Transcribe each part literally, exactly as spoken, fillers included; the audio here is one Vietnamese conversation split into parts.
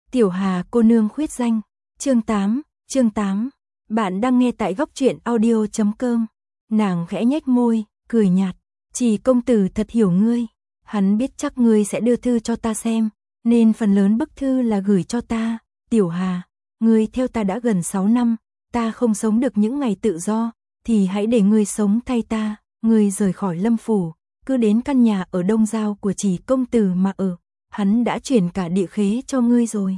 Tiểu Hà cô nương khuyết danh, chương tám, chương tám. Bạn đang nghe tại góc truyện audio chấm com. Nàng khẽ nhếch môi, cười nhạt, "Chỉ công tử thật hiểu ngươi, hắn biết chắc ngươi sẽ đưa thư cho ta xem, nên phần lớn bức thư là gửi cho ta. Tiểu Hà, ngươi theo ta đã gần sáu năm, ta không sống được những ngày tự do, thì hãy để ngươi sống thay ta, ngươi rời khỏi Lâm phủ, cứ đến căn nhà ở Đông Giao của Chỉ công tử mà ở, hắn đã chuyển cả địa khế cho ngươi rồi."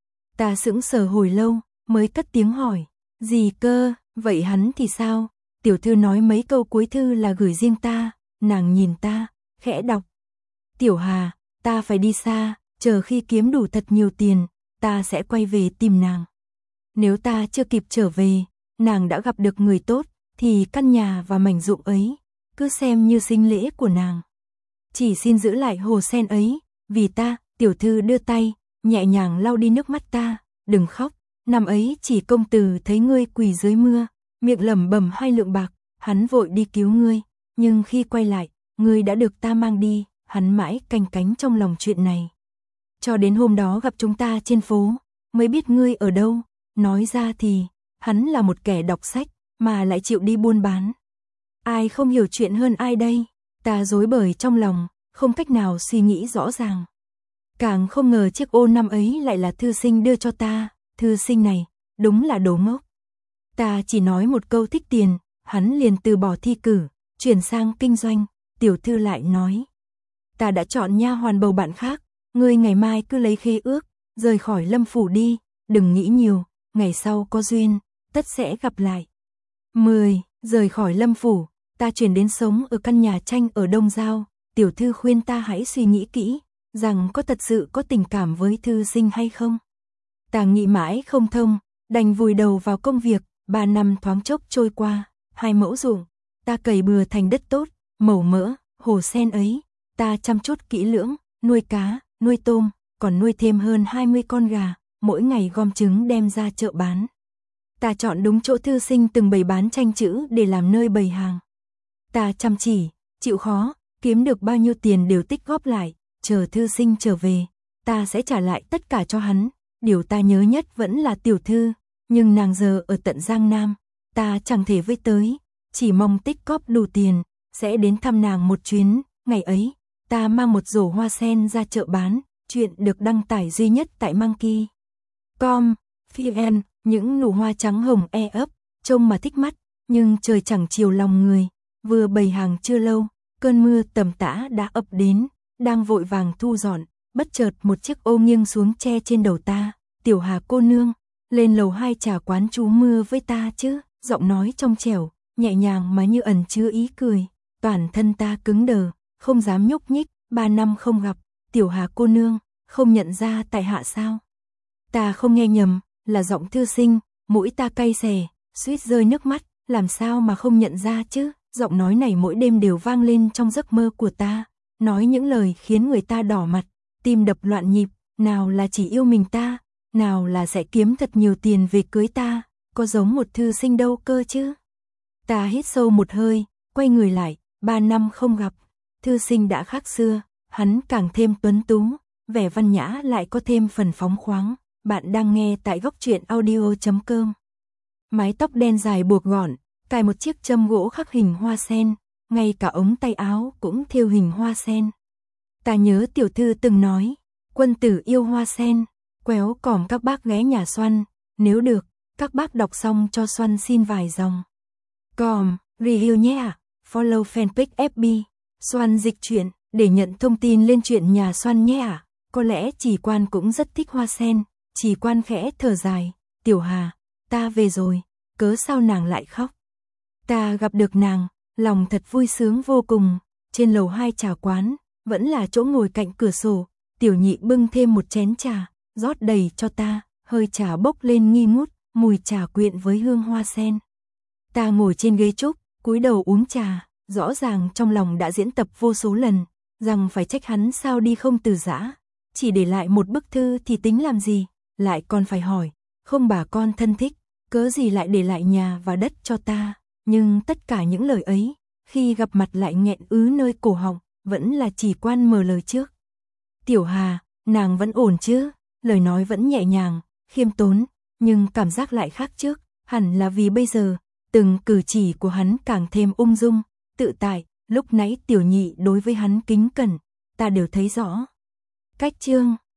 Ta sững sờ hồi lâu, mới cất tiếng hỏi, "Gì cơ, vậy hắn thì sao?" Tiểu thư nói mấy câu cuối thư là gửi riêng ta, nàng nhìn ta, khẽ đọc. "Tiểu Hà, ta phải đi xa, chờ khi kiếm đủ thật nhiều tiền, ta sẽ quay về tìm nàng. Nếu ta chưa kịp trở về, nàng đã gặp được người tốt, thì căn nhà và mảnh ruộng ấy, cứ xem như sinh lễ của nàng. Chỉ xin giữ lại hồ sen ấy, vì ta." Tiểu thư đưa tay, nhẹ nhàng lau đi nước mắt ta, "Đừng khóc, năm ấy Chỉ công tử thấy ngươi quỳ dưới mưa, miệng lẩm bẩm hai lượng bạc, hắn vội đi cứu ngươi, nhưng khi quay lại, ngươi đã được ta mang đi." Hắn mãi canh cánh trong lòng chuyện này. Cho đến hôm đó gặp chúng ta trên phố, mới biết ngươi ở đâu. Nói ra thì, hắn là một kẻ đọc sách, mà lại chịu đi buôn bán. Ai không hiểu chuyện hơn ai đây? Ta rối bời trong lòng, không cách nào suy nghĩ rõ ràng. Càng không ngờ chiếc ô năm ấy lại là thư sinh đưa cho ta. Thư sinh này, đúng là đồ ngốc. Ta chỉ nói một câu thích tiền, hắn liền từ bỏ thi cử, chuyển sang kinh doanh. Tiểu thư lại nói, "Ta đã chọn nha hoàn bầu bạn khác, ngươi ngày mai cứ lấy khế ước, rời khỏi Lâm phủ đi, đừng nghĩ nhiều, ngày sau có duyên, tất sẽ gặp lại." mười. Rời khỏi Lâm phủ, ta chuyển đến sống ở căn nhà tranh ở Đông Giao. Tiểu thư khuyên ta hãy suy nghĩ kỹ, rằng có thật sự có tình cảm với thư sinh hay không. Ta nghĩ mãi không thông, đành vùi đầu vào công việc. Ba năm thoáng chốc trôi qua, hai mẫu ruộng, ta cày bừa thành đất tốt, màu mỡ, hồ sen ấy, ta chăm chút kỹ lưỡng, nuôi cá, nuôi tôm, còn nuôi thêm hơn hai mươi con gà, mỗi ngày gom trứng đem ra chợ bán. Ta chọn đúng chỗ thư sinh từng bày bán tranh chữ để làm nơi bày hàng. Ta chăm chỉ, chịu khó, kiếm được bao nhiêu tiền đều tích góp lại, chờ thư sinh trở về, ta sẽ trả lại tất cả cho hắn. Điều ta nhớ nhất vẫn là tiểu thư, nhưng nàng giờ ở tận Giang Nam, ta chẳng thể với tới, chỉ mong tích góp đủ tiền, sẽ đến thăm nàng một chuyến. Ngày ấy, ta mang một rổ hoa sen ra chợ bán, chuyện được đăng tải duy nhất tại Monkey chấm com, vn, những nụ hoa trắng hồng e ấp, trông mà thích mắt, nhưng trời chẳng chiều lòng người. Vừa bày hàng chưa lâu, cơn mưa tầm tã đã ập đến, đang vội vàng thu dọn, bất chợt một chiếc ô nghiêng xuống che trên đầu ta. "Tiểu Hà cô nương, lên lầu hai trà quán trú mưa với ta chứ?" Giọng nói trong trẻo, nhẹ nhàng mà như ẩn chứa ý cười. Toàn thân ta cứng đờ, không dám nhúc nhích. Ba năm không gặp, "Tiểu Hà cô nương, không nhận ra tại hạ sao?" Ta không nghe nhầm, là giọng thư sinh. Mũi ta cay xè, suýt rơi nước mắt. Làm sao mà không nhận ra chứ? Giọng nói này mỗi đêm đều vang lên trong giấc mơ của ta, nói những lời khiến người ta đỏ mặt, tim đập loạn nhịp. Nào là chỉ yêu mình ta, nào là sẽ kiếm thật nhiều tiền về cưới ta, có giống một thư sinh đâu cơ chứ. Ta hít sâu một hơi, quay người lại. Ba năm không gặp, thư sinh đã khác xưa, hắn càng thêm tuấn tú, vẻ văn nhã lại có thêm phần phóng khoáng. Bạn đang nghe tại góc truyện audio chấm com. Mái tóc đen dài buộc gọn, cài một chiếc châm gỗ khắc hình hoa sen, ngay cả ống tay áo cũng thêu hình hoa sen. Ta nhớ tiểu thư từng nói, quân tử yêu hoa sen, quéo còm các bác ghé nhà Xoăn, nếu được, các bác đọc xong cho Xoăn xin vài dòng. Còm, review nhé ạ. Follow fanpage ép bê, Xoăn dịch truyện, để nhận thông tin lên chuyện nhà Xoăn nhé ạ. Có lẽ Chỉ Quan cũng rất thích hoa sen. Chỉ Quan khẽ thở dài, "Tiểu Hà, ta về rồi." Cớ sao nàng lại khóc? Ta gặp được nàng, lòng thật vui sướng vô cùng. Trên lầu hai trà quán, vẫn là chỗ ngồi cạnh cửa sổ. Tiểu nhị bưng thêm một chén trà, rót đầy cho ta, hơi trà bốc lên nghi ngút, mùi trà quyện với hương hoa sen. Ta ngồi trên ghế trúc, cúi đầu uống trà, rõ ràng trong lòng đã diễn tập vô số lần, rằng phải trách hắn sao đi không từ giã, chỉ để lại một bức thư thì tính làm gì, lại còn phải hỏi, không bà con thân thích, cớ gì lại để lại nhà và đất cho ta. Nhưng tất cả những lời ấy, khi gặp mặt lại nghẹn ứ nơi cổ họng, vẫn là Chỉ Quan mở lời trước. "Tiểu Hà, nàng vẫn ổn chứ?" lời nói vẫn nhẹ nhàng, khiêm tốn, nhưng cảm giác lại khác trước, hẳn là vì bây giờ, từng cử chỉ của hắn càng thêm ung dung, tự tại, lúc nãy Tiểu Nhị đối với hắn kính cẩn, ta đều thấy rõ. Cách chương